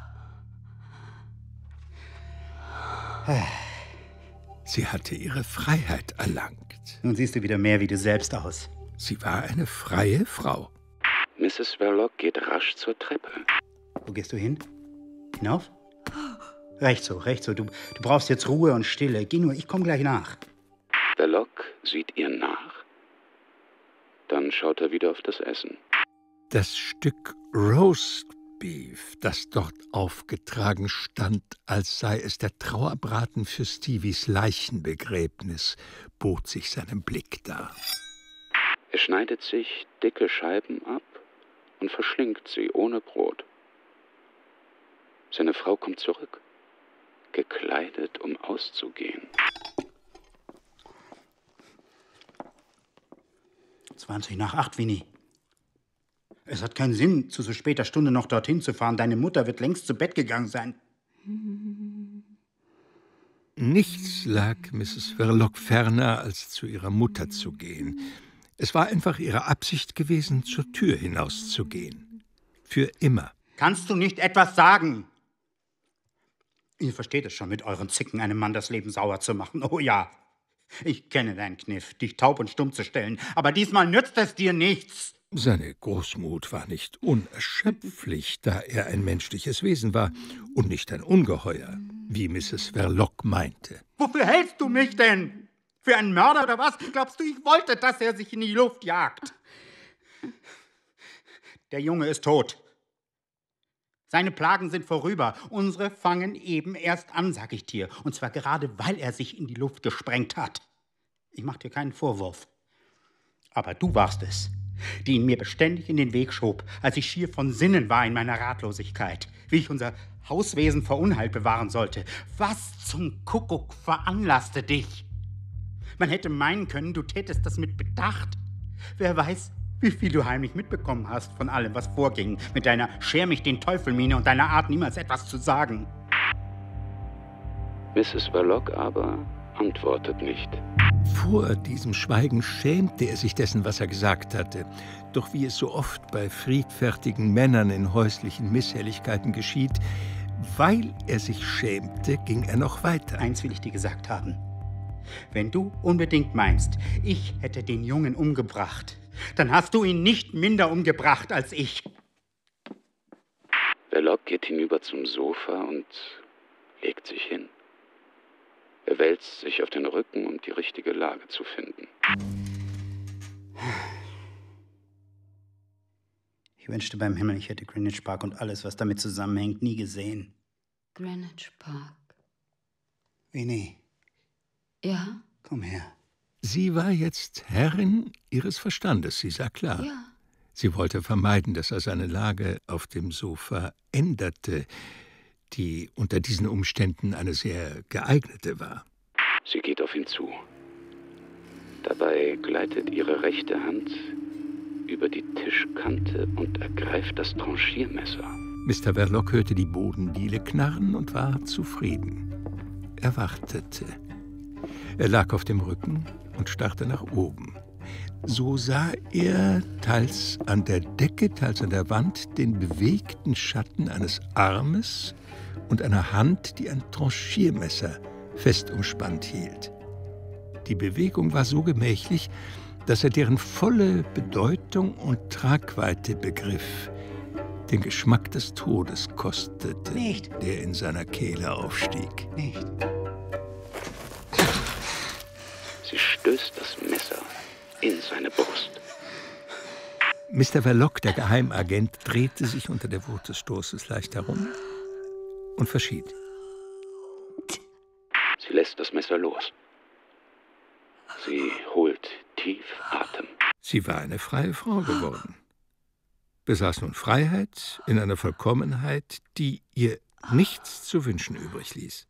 Sie hatte ihre Freiheit erlangt. Nun siehst du wieder mehr wie du selbst aus. Sie war eine freie Frau. Mrs. Verloc geht rasch zur Treppe. Wo gehst du hin? Hinauf? Recht so. Du brauchst jetzt Ruhe und Stille. Geh nur, ich komme gleich nach. Verloc sieht ihr nach. Dann schaut er wieder auf das Essen. Das Stück Roastbeef, das dort aufgetragen stand, als sei es der Trauerbraten für Stevies Leichenbegräbnis, bot sich seinem Blick dar. Er schneidet sich dicke Scheiben ab und verschlingt sie ohne Brot. Seine Frau kommt zurück, gekleidet, um auszugehen. 7:20, Winnie. Es hat keinen Sinn, zu so später Stunde noch dorthin zu fahren. Deine Mutter wird längst zu Bett gegangen sein. Nichts lag Mrs. Verloc ferner, als zu ihrer Mutter zu gehen. Es war einfach ihre Absicht gewesen, zur Tür hinauszugehen. Für immer. Kannst du nicht etwas sagen? Ihr versteht es schon mit euren Zicken, einem Mann das Leben sauer zu machen. Oh ja, ich kenne deinen Kniff, dich taub und stumm zu stellen. Aber diesmal nützt es dir nichts. Seine Großmut war nicht unerschöpflich, da er ein menschliches Wesen war und nicht ein Ungeheuer, wie Mrs. Verloc meinte. Wofür hältst du mich denn? Für einen Mörder oder was? Glaubst du, ich wollte, dass er sich in die Luft jagt? Der Junge ist tot. Seine Plagen sind vorüber. Unsere fangen eben erst an, sag ich dir. Und zwar gerade, weil er sich in die Luft gesprengt hat. Ich mach dir keinen Vorwurf. Aber du warst es, die ihn mir beständig in den Weg schob, als ich schier von Sinnen war in meiner Ratlosigkeit, wie ich unser Hauswesen vor Unheil bewahren sollte. Was zum Kuckuck veranlasste dich? Man hätte meinen können, du tätest das mit Bedacht. Wer weiß, wie viel du heimlich mitbekommen hast von allem, was vorging, mit deiner Scher-mich-den-Teufel-Miene und deiner Art, niemals etwas zu sagen. Mrs. Verloc aber antwortet nicht. Vor diesem Schweigen schämte er sich dessen, was er gesagt hatte. Doch wie es so oft bei friedfertigen Männern in häuslichen Misshelligkeiten geschieht, weil er sich schämte, ging er noch weiter. Eins will ich dir gesagt haben. Wenn du unbedingt meinst, ich hätte den Jungen umgebracht, dann hast du ihn nicht minder umgebracht als ich. Verloc geht hinüber zum Sofa und legt sich hin. Er wälzt sich auf den Rücken, um die richtige Lage zu finden. Ich wünschte beim Himmel, ich hätte Greenwich Park und alles, was damit zusammenhängt, nie gesehen. Greenwich Park. Winnie. Ja? Komm her. Sie war jetzt Herrin ihres Verstandes, sie sah klar. Ja. Sie wollte vermeiden, dass er seine Lage auf dem Sofa änderte, die unter diesen Umständen eine sehr geeignete war. Sie geht auf ihn zu. Dabei gleitet ihre rechte Hand über die Tischkante und ergreift das Tranchiermesser. Mr. Verloc hörte die Bodendiele knarren und war zufrieden. Er wartete. Er lag auf dem Rücken und starrte nach oben. So sah er, teils an der Decke, teils an der Wand, den bewegten Schatten eines Armes und einer Hand, die ein Tranchiermesser fest umspannt hielt. Die Bewegung war so gemächlich, dass er deren volle Bedeutung und Tragweite begriff, den Geschmack des Todes kostete, Nicht. Der in seiner Kehle aufstieg. Nicht. Sie stößt das Messer in seine Brust. Mr. Verloc, der Geheimagent, drehte sich unter der Wut des Stoßes leicht herum und verschied. Sie lässt das Messer los. Sie holt tief Atem. Sie war eine freie Frau geworden, besaß nun Freiheit in einer Vollkommenheit, die ihr nichts zu wünschen übrig ließ.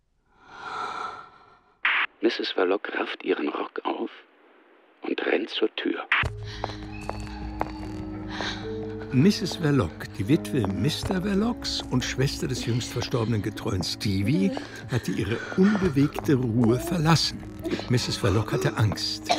Mrs. Verloc rafft ihren Rock auf und rennt zur Tür. Mrs. Verloc, die Witwe Mr. Verlocs und Schwester des jüngst verstorbenen getreuen Stevie, hatte ihre unbewegte Ruhe verlassen. Mrs. Verloc hatte Angst.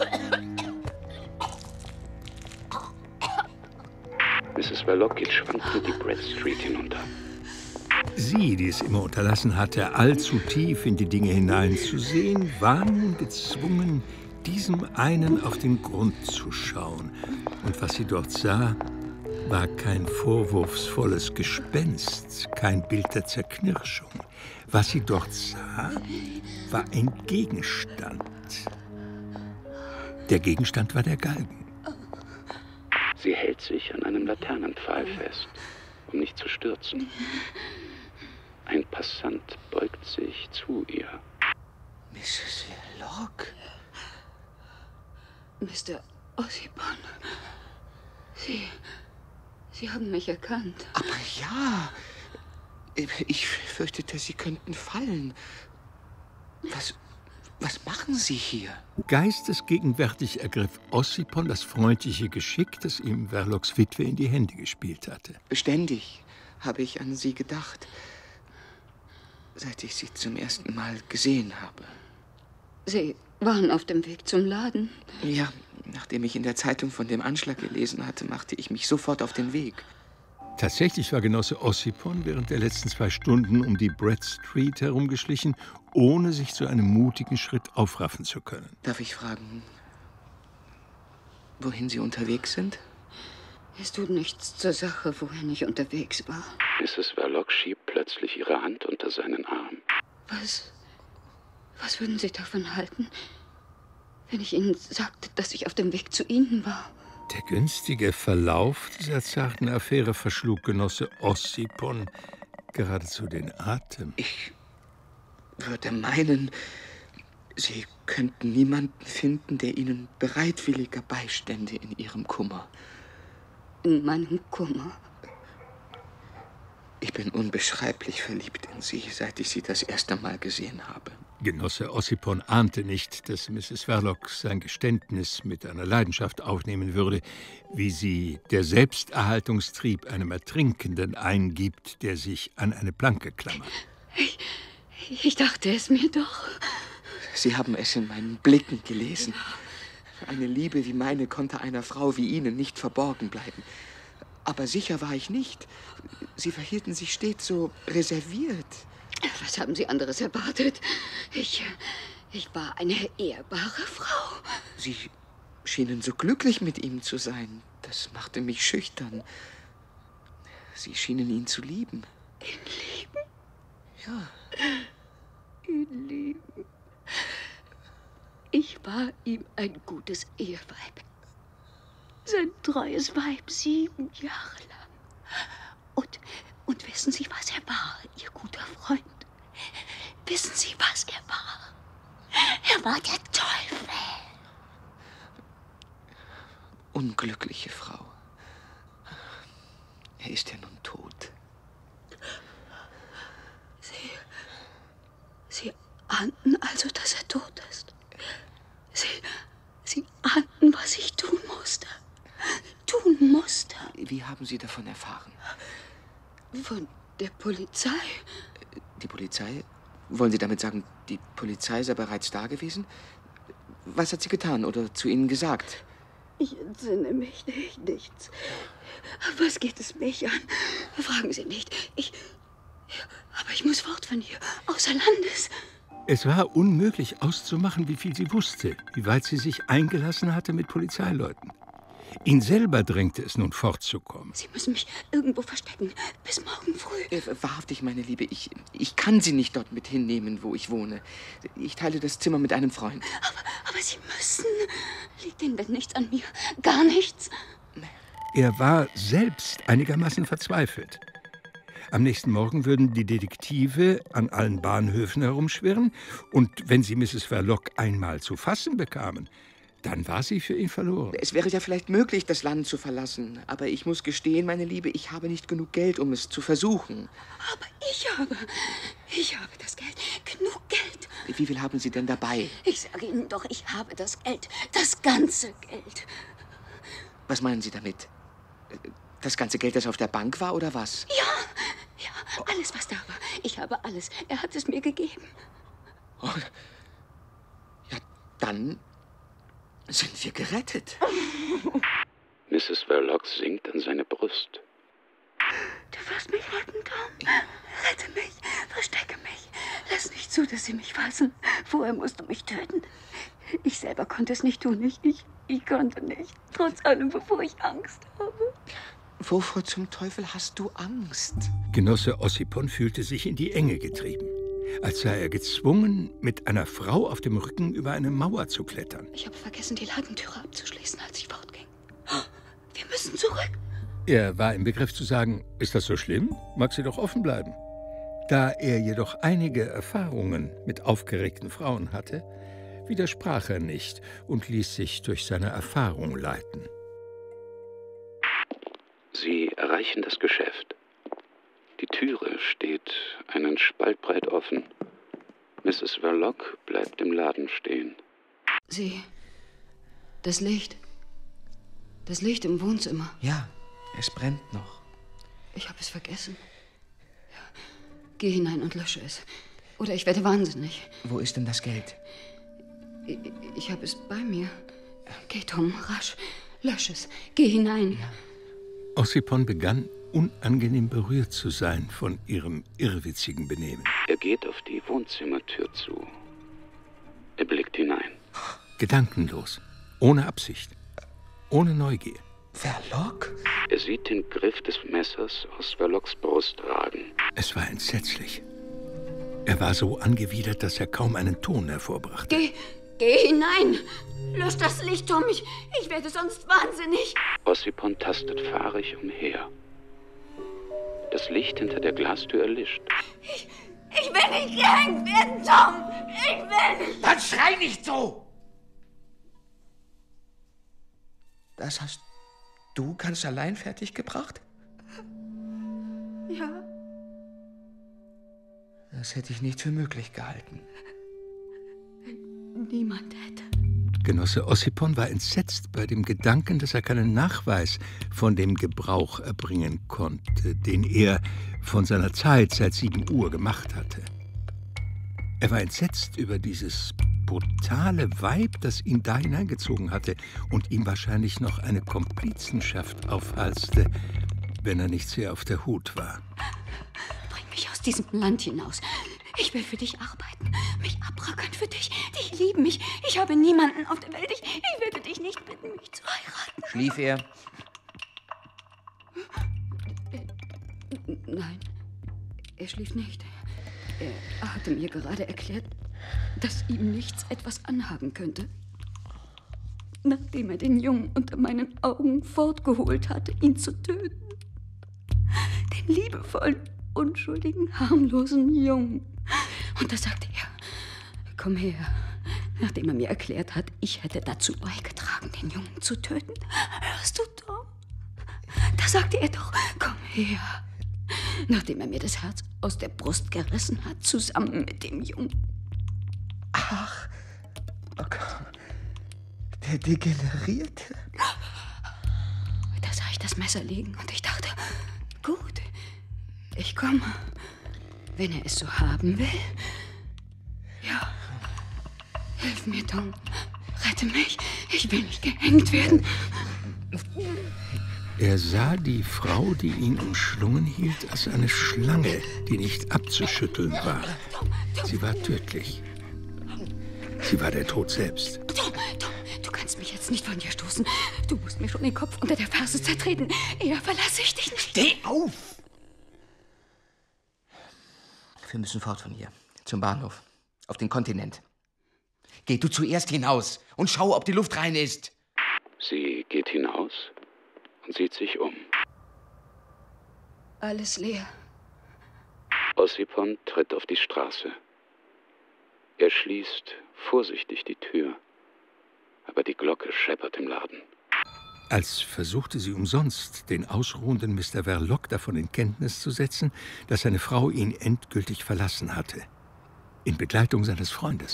Mrs. Verloc geht schwankend die Brett Street hinunter. Sie, die es immer unterlassen hatte, allzu tief in die Dinge hineinzusehen, war nun gezwungen, diesem einen auf den Grund zu schauen. Und was sie dort sah, war kein vorwurfsvolles Gespenst, kein Bild der Zerknirschung. Was sie dort sah, war ein Gegenstand. Der Gegenstand war der Galgen. Sie hält sich an einem Laternenpfahl fest, um nicht zu stürzen. Ein Passant beugt sich zu ihr. Mrs. Verloc? Mr. Ossipon, Sie haben mich erkannt. Aber ja, ich fürchtete, Sie könnten fallen. Was machen Sie hier? Geistesgegenwärtig ergriff Ossipon das freundliche Geschick, das ihm Verlocs Witwe in die Hände gespielt hatte. Ständig habe ich an Sie gedacht, seit ich Sie zum ersten Mal gesehen habe. Sie waren auf dem Weg zum Laden? Ja, nachdem ich in der Zeitung von dem Anschlag gelesen hatte, machte ich mich sofort auf den Weg. Tatsächlich war Genosse Ossipon während der letzten 2 Stunden um die Brett Street herumgeschlichen, ohne sich zu einem mutigen Schritt aufraffen zu können. Darf ich fragen, wohin Sie unterwegs sind? Es tut nichts zur Sache, wohin ich unterwegs war. Mrs. Verloc schiebt plötzlich ihre Hand unter seinen Arm. Was würden Sie davon halten, wenn ich Ihnen sagte, dass ich auf dem Weg zu Ihnen war? Der günstige Verlauf dieser zarten Affäre verschlug Genosse Ossipon geradezu den Atem. Ich würde meinen, Sie könnten niemanden finden, der Ihnen bereitwilliger beistände in Ihrem Kummer. In meinem Kummer? Ich bin unbeschreiblich verliebt in Sie, seit ich Sie das erste Mal gesehen habe. Genosse Ossipon ahnte nicht, dass Mrs. Verloc sein Geständnis mit einer Leidenschaft aufnehmen würde, wie sie der Selbsterhaltungstrieb einem Ertrinkenden eingibt, der sich an eine Planke klammert. Ich dachte es mir doch. Sie haben es in meinen Blicken gelesen. Eine Liebe wie meine konnte einer Frau wie Ihnen nicht verborgen bleiben. Aber sicher war ich nicht. Sie verhielten sich stets so reserviert. Was haben Sie anderes erwartet? Ich war eine ehrbare Frau. Sie schienen so glücklich mit ihm zu sein. Das machte mich schüchtern. Sie schienen ihn zu lieben. Ihn lieben? Ja. Ihn lieben. Ich war ihm ein gutes Eheweib. Sein treues Weib 7 Jahre lang. Und wissen Sie, was er war, Ihr guter Freund? Wissen Sie, was er war? Er war der Teufel. Unglückliche Frau. Er ist ja nun tot. Sie ahnten also, dass er tot ist. Sie ahnten, was ich tun musste. Wie haben Sie davon erfahren? Von der Polizei. Die Polizei? Wollen Sie damit sagen, die Polizei sei bereits da gewesen? Was hat sie getan oder zu Ihnen gesagt? Ich entsinne mich nichts. Was geht es mich an? Fragen Sie nicht. Aber ich muss fort von hier, außer Landes. Es war unmöglich auszumachen, wie viel sie wusste, wie weit sie sich eingelassen hatte mit Polizeileuten. Ihn selber drängte es nun fortzukommen. Sie müssen mich irgendwo verstecken, bis morgen früh. Wahrhaftig, meine Liebe, ich kann Sie nicht dort mit hinnehmen, wo ich wohne. Ich teile das Zimmer mit einem Freund. Aber Sie müssen. Liegt Ihnen denn nichts an mir? Gar nichts? Er war selbst einigermaßen verzweifelt. Am nächsten Morgen würden die Detektive an allen Bahnhöfen herumschwirren, und wenn sie Mrs. Verloc einmal zu fassen bekamen, dann war sie für ihn verloren. Es wäre ja vielleicht möglich, das Land zu verlassen. Aber ich muss gestehen, meine Liebe, ich habe nicht genug Geld, um es zu versuchen. Aber ich habe das Geld. Genug Geld. Wie viel haben Sie denn dabei? Ich sage Ihnen doch, ich habe das Geld. Das ganze Geld. Was meinen Sie damit? Das ganze Geld, das auf der Bank war, oder was? Ja, alles, was da war. Ich habe alles. Er hat es mir gegeben. Oh. Ja, dann sind wir gerettet. Mrs. Verloc sinkt an seine Brust. Du wirst mich retten, Tom. Rette mich. Verstecke mich. Lass nicht zu, dass sie mich fassen. Vorher musst du mich töten. Ich selber konnte es nicht tun. Ich konnte nicht. Trotz allem, bevor ich Angst habe. Wovor zum Teufel hast du Angst? Genosse Ossipon fühlte sich in die Enge getrieben, als sei er gezwungen, mit einer Frau auf dem Rücken über eine Mauer zu klettern. Ich habe vergessen, die Ladentüre abzuschließen, als ich fortging. Wir müssen zurück. Er war im Begriff zu sagen, ist das so schlimm? Mag sie doch offen bleiben. Da er jedoch einige Erfahrungen mit aufgeregten Frauen hatte, widersprach er nicht und ließ sich durch seine Erfahrung leiten. Sie erreichen das Geschäft. Die Türe steht einen Spalt breit offen. Mrs. Verloc bleibt im Laden stehen. Das Licht im Wohnzimmer. Ja, es brennt noch. Ich habe es vergessen. Ja. Geh hinein und lösche es. Oder ich werde wahnsinnig. Wo ist denn das Geld? Ich habe es bei mir. Geh, Tom, rasch. Lösch es. Geh hinein. Ja. Ossipon begann, unangenehm berührt zu sein von ihrem irrwitzigen Benehmen. Er geht auf die Wohnzimmertür zu. Er blickt hinein. Gedankenlos, ohne Absicht, ohne Neugier. Verloc? Er sieht den Griff des Messers aus Verlocs Brust ragen. Es war entsetzlich. Er war so angewidert, dass er kaum einen Ton hervorbrachte. Geh hinein! Lösch das Licht, Tom. Ich werde sonst wahnsinnig. Ossipon tastet fahrig umher. Das Licht hinter der Glastür erlischt. Ich will nicht gehängt werden, Tom! Ich will nicht! Dann schrei nicht so! Das hast du ganz allein fertig gebracht? Ja. Das hätte ich nicht für möglich gehalten. Niemand hätte. Genosse Ossipon war entsetzt bei dem Gedanken, dass er keinen Nachweis von dem Gebrauch erbringen konnte, den er von seiner Zeit seit 7 Uhr gemacht hatte. Er war entsetzt über dieses brutale Weib, das ihn da hineingezogen hatte und ihm wahrscheinlich noch eine Komplizenschaft aufhalste, wenn er nicht sehr auf der Hut war. Bring mich aus diesem Land hinaus. Ich will für dich arbeiten, mich abrackern für dich. Die lieben mich. Ich habe niemanden auf der Welt. Ich werde dich nicht bitten, mich zu heiraten. Schlief er? Nein, er schlief nicht. Er hatte mir gerade erklärt, dass ihm nichts etwas anhaben könnte. Nachdem er den Jungen unter meinen Augen fortgeholt hatte, ihn zu töten. Den liebevollen, unschuldigen, harmlosen Jungen. Und da sagte er, komm her, nachdem er mir erklärt hat, ich hätte dazu beigetragen, den Jungen zu töten. Hörst du, Tom? Da sagte er doch, komm her. Nachdem er mir das Herz aus der Brust gerissen hat, zusammen mit dem Jungen. Ach, oh Gott, der Degenerierte. Da sah ich das Messer liegen und ich dachte, gut, ich komme, wenn er es so haben will. Ja, hilf mir, Tom, rette mich, ich will nicht gehängt werden. Er sah die Frau, die ihn umschlungen hielt, als eine Schlange, die nicht abzuschütteln war. Sie war tödlich. Sie war der Tod selbst. Tom, du kannst mich jetzt nicht von dir stoßen. Du musst mir schon den Kopf unter der Ferse zertreten. Eher verlasse ich dich nicht. Steh auf! Wir müssen fort von hier. Zum Bahnhof. Auf den Kontinent. Geh du zuerst hinaus und schau, ob die Luft rein ist. Sie geht hinaus und sieht sich um. Alles leer. Ossipon tritt auf die Straße. Er schließt vorsichtig die Tür, aber die Glocke scheppert im Laden. Als versuchte sie umsonst, den ausruhenden Mr. Verloc davon in Kenntnis zu setzen, dass seine Frau ihn endgültig verlassen hatte. In Begleitung seines Freundes.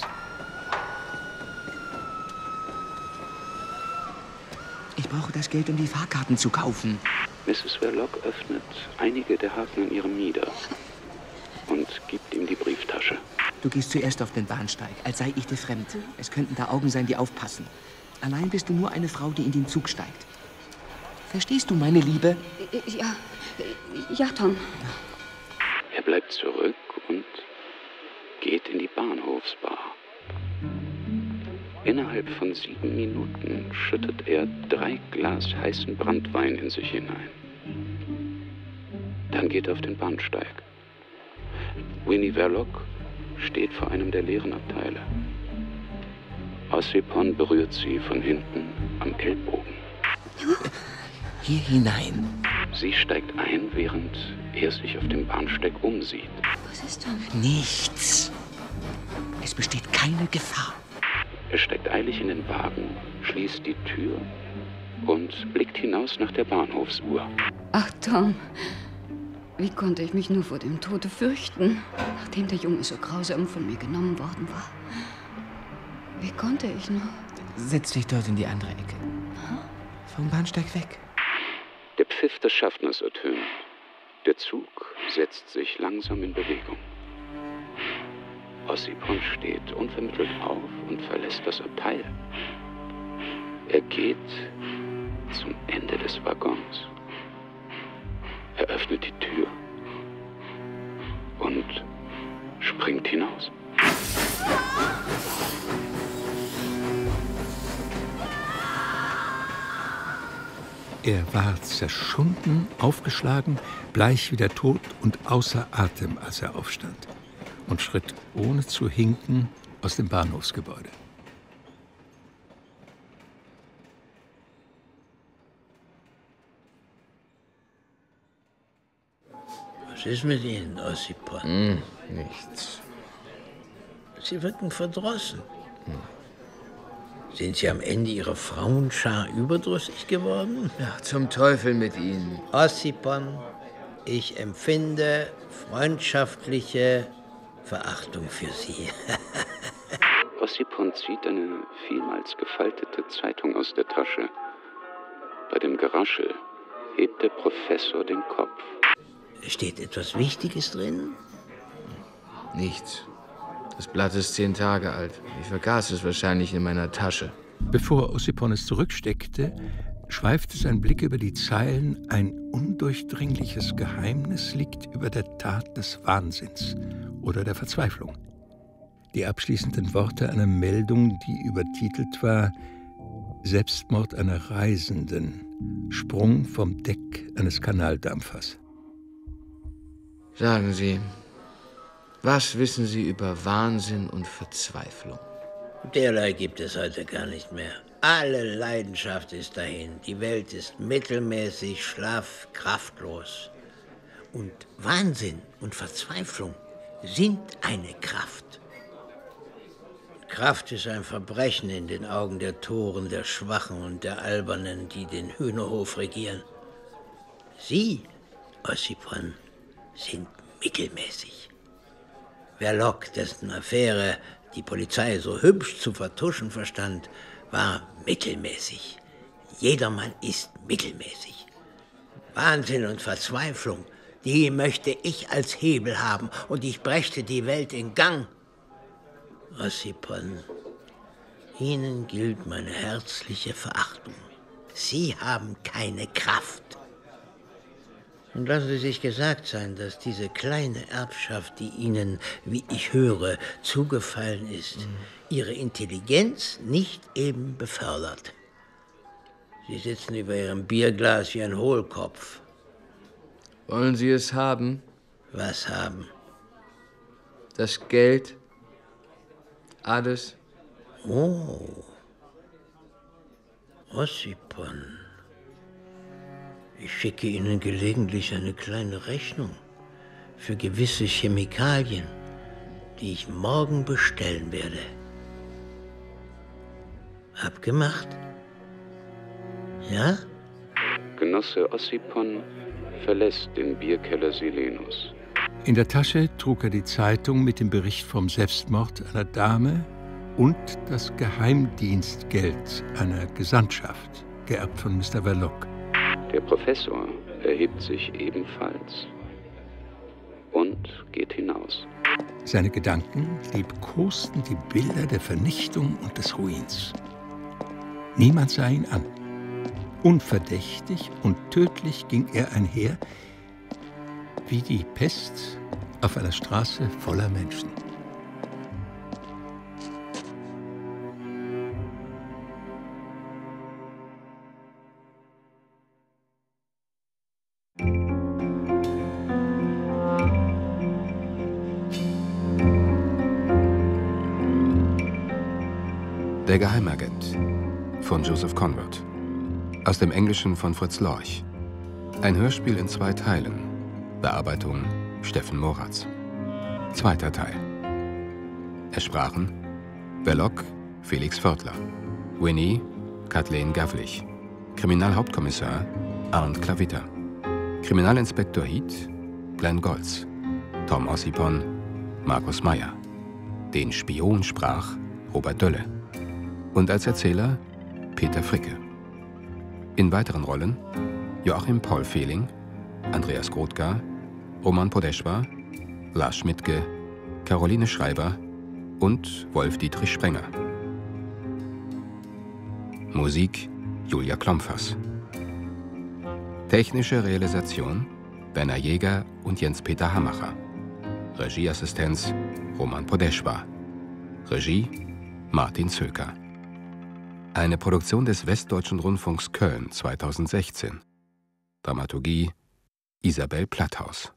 Ich brauche das Geld, um die Fahrkarten zu kaufen. Mrs. Verloc öffnet einige der Haken an ihrem Mieder und gibt ihm die Brieftasche. Du gehst zuerst auf den Bahnsteig, als sei ich dir fremd. Es könnten da Augen sein, die aufpassen. Allein bist du nur eine Frau, die in den Zug steigt. Verstehst du, meine Liebe? Ja, Tom. Er bleibt zurück und geht in die Bahnhofsbar. Innerhalb von 7 Minuten schüttet er 3 Glas heißen Branntwein in sich hinein. Dann geht er auf den Bahnsteig. Winnie Verloc steht vor einem der leeren Abteile. Ossipon berührt sie von hinten am Ellbogen. Hier hinein. Sie steigt ein, während er sich auf dem Bahnsteig umsieht. Was ist, Tom? Nichts. Es besteht keine Gefahr. Er steigt eilig in den Wagen, schließt die Tür und blickt hinaus nach der Bahnhofsuhr. Ach, Tom, wie konnte ich mich nur vor dem Tode fürchten, nachdem der Junge so grausam von mir genommen worden war? Wie konnte ich nur? Setz dich dort in die andere Ecke. Vom Bahnsteig weg. Der Pfiff des Schaffners ertönt. Der Zug setzt sich langsam in Bewegung. Ossipon steht unvermittelt auf und verlässt das Abteil. Er geht zum Ende des Waggons. Er öffnet die Tür und springt hinaus. Er war zerschunden, aufgeschlagen, bleich wie der Tod und außer Atem, als er aufstand und schritt ohne zu hinken aus dem Bahnhofsgebäude. Was ist mit Ihnen, Ossipon? Nichts. Sie wirken verdrossen. Sind Sie am Ende Ihrer Frauenschar überdrüssig geworden? Ja, zum Teufel mit Ihnen. Ossipon, ich empfinde freundschaftliche Verachtung für Sie. Ossipon zieht eine vielmals gefaltete Zeitung aus der Tasche. Bei dem Geraschel hebt der Professor den Kopf. Steht etwas Wichtiges drin? Nichts. Das Blatt ist 10 Tage alt. Ich vergaß es wahrscheinlich in meiner Tasche. Bevor Ossipon es zurücksteckte, schweifte sein Blick über die Zeilen: Ein undurchdringliches Geheimnis liegt über der Tat des Wahnsinns oder der Verzweiflung. Die abschließenden Worte einer Meldung, die übertitelt war: Selbstmord einer Reisenden, Sprung vom Deck eines Kanaldampfers. Sagen Sie, was wissen Sie über Wahnsinn und Verzweiflung? Derlei gibt es heute gar nicht mehr. Alle Leidenschaft ist dahin. Die Welt ist mittelmäßig, schlaff, kraftlos. Und Wahnsinn und Verzweiflung sind eine Kraft. Kraft ist ein Verbrechen in den Augen der Toren, der Schwachen und der Albernen, die den Hühnerhof regieren. Sie, Ossipon, sind mittelmäßig. Verloc, dessen Affäre die Polizei so hübsch zu vertuschen verstand, war mittelmäßig. Jedermann ist mittelmäßig. Wahnsinn und Verzweiflung, die möchte ich als Hebel haben, und ich brächte die Welt in Gang. Ossipon, Ihnen gilt meine herzliche Verachtung. Sie haben keine Kraft. Und lassen Sie sich gesagt sein, dass diese kleine Erbschaft, die Ihnen, wie ich höre, zugefallen ist, Ihre Intelligenz nicht eben befördert. Sie sitzen über Ihrem Bierglas wie ein Hohlkopf. Wollen Sie es haben? Was haben? Das Geld. Alles. Oh. Ossipon. Ich schicke Ihnen gelegentlich eine kleine Rechnung für gewisse Chemikalien, die ich morgen bestellen werde. Abgemacht? Ja? Genosse Ossipon verlässt den Bierkeller Silenus. In der Tasche trug er die Zeitung mit dem Bericht vom Selbstmord einer Dame und das Geheimdienstgeld einer Gesandtschaft, geerbt von Mr. Verloc. Der Professor erhebt sich ebenfalls und geht hinaus. Seine Gedanken liebkosten die Bilder der Vernichtung und des Ruins. Niemand sah ihn an. Unverdächtig und tödlich ging er einher, wie die Pest auf einer Straße voller Menschen. Der Geheimagent von Joseph Conrad. Aus dem Englischen von Fritz Lorch. Ein Hörspiel in 2 Teilen. Bearbeitung Steffen Moratz. 2. Teil. Es sprachen Verloc, Felix Vörtler. Winnie, Kathleen Gavlich. Kriminalhauptkommissar Arndt Klavitter. Kriminalinspektor Heath, Glenn Goltz. Tom Ossipon, Markus Meyer. Den Spion sprach Robert Dölle. Und als Erzähler Peter Fricke. In weiteren Rollen Joachim Paul Fehling, Andreas Grothgar, Roman Podeschwa, Lars Schmidtke, Caroline Schreiber und Wolf-Dietrich Sprenger. Musik Julia Klompfers. Technische Realisation Werner Jäger und Jens-Peter Hammacher. Regieassistenz Roman Podeschwa. Regie Martin Zöker. Eine Produktion des Westdeutschen Rundfunks Köln 2016. Dramaturgie Isabel Platthaus.